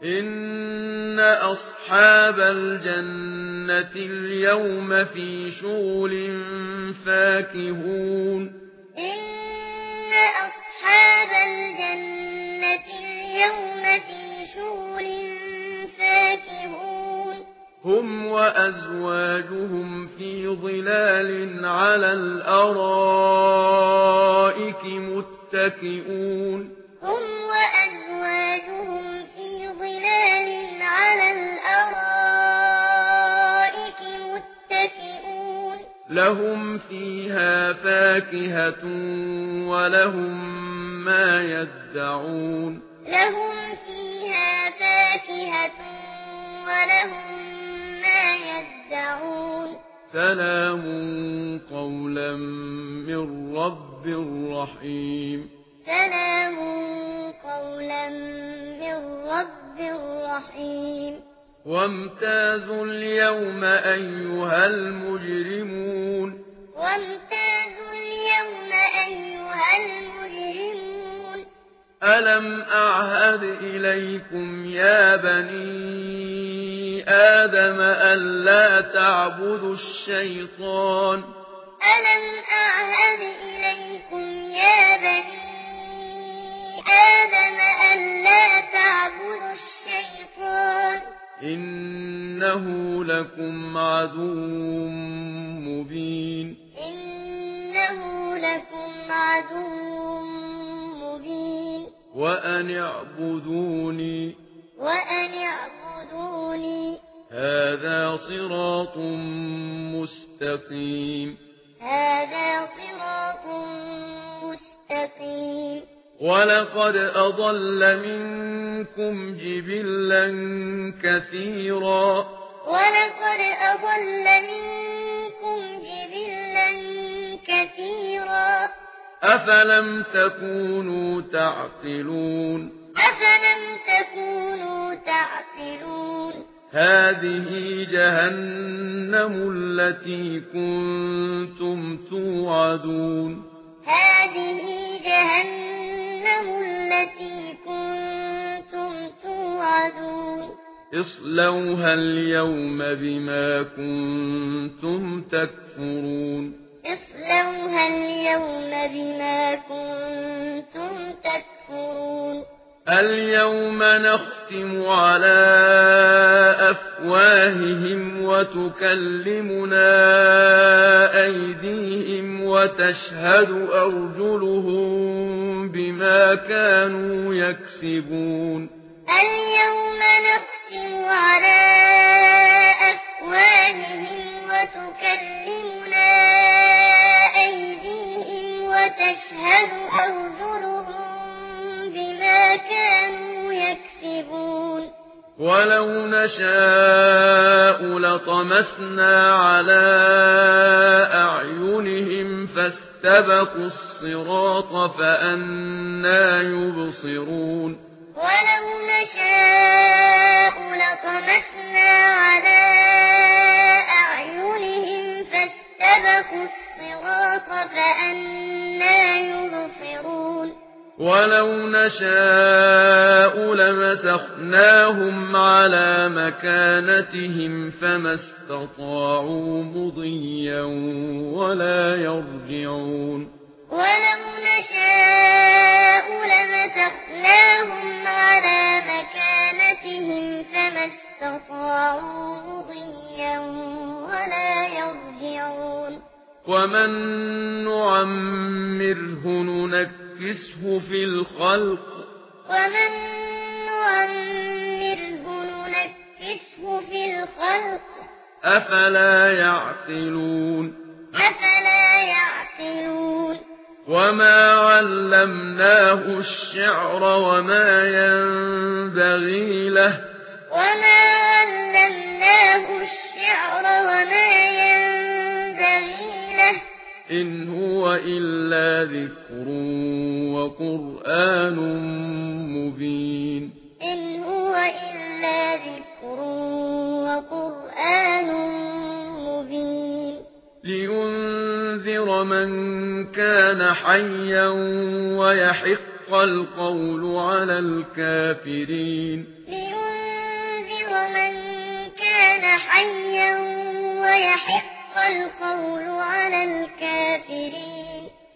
إن أصحاب الجنة اليوم في شغل فاكهون إن أصحاب الجنة اليوم في شغل فاكهون هم وأزواجهم في ظلال على الأرائك متكئون هم وأزواجهم في ظلال على الأرائك متكئون لهم فيها فاكهة ولهم ما يدعون لهم فيها فاكهة ولهم ما يدعون سلام قولا من رب رحيم سلام قولا من رب رحيم وامتازوا اليوم أيها المجرمون وامتازوا اليوم أيها المجرمون ألم أعهد إليكم يا بني آدم ألا تعبدوا الشيطان ألم أعهد إليكم يا بني آدم ألا تعبدوا الشيطان إنه لكم عدو مبين إنه لكم عدو مبين وأن اعبدوني هذا صراط مستقيم هذا صراط مستقيم ولقد أضل منكم جبلا كثيرا ولقد أضل منكم جبلا كثيرا أفلم تكونوا تعقلون أفلم تكونوا تعقلون هذه جهنم التي كنتم توعدون هذه جهنم التي كنتم توعدون اصلوها اليوم بما كنتم تكفرون اصلوها اليوم بما كنتم تكفرون اليوم نختم على أفواههم وتكلمنا أيديهم وتشهد أرجلهم بما كانوا يكسبون اليوم نختم على أفواههم وتكلمنا أيديهم وتشهد أرجلهم بما كانوا يكسبون ولو نشاء لطمسنا على أعينهم فاستبقوا الصراط فأنى يبصرون ولو نشاء لطمسنا على أعينهم فاستبقوا الصراط فأنى يبصرون ولو نشاء لمسخناهم على مكانتهم فما استطاعوا مضيا ولا يرجعون ولو نشاء لمسخناهم على مكانتهم فما استطاعوا مضيا ولا يرجعون ومن نعمره ننكسه في الخلق ومن نعمره ننكسه في الخلق أفلا يعقلون وما علمناه الشعر وما ينبغي له إن هو إلا ذكر وقرآن مبين إن هو إلا ذكر وقرآن مبين لينذر من كان حيا ويحق القول على الكافرين من كان حيا ويحق القول على الكافرين.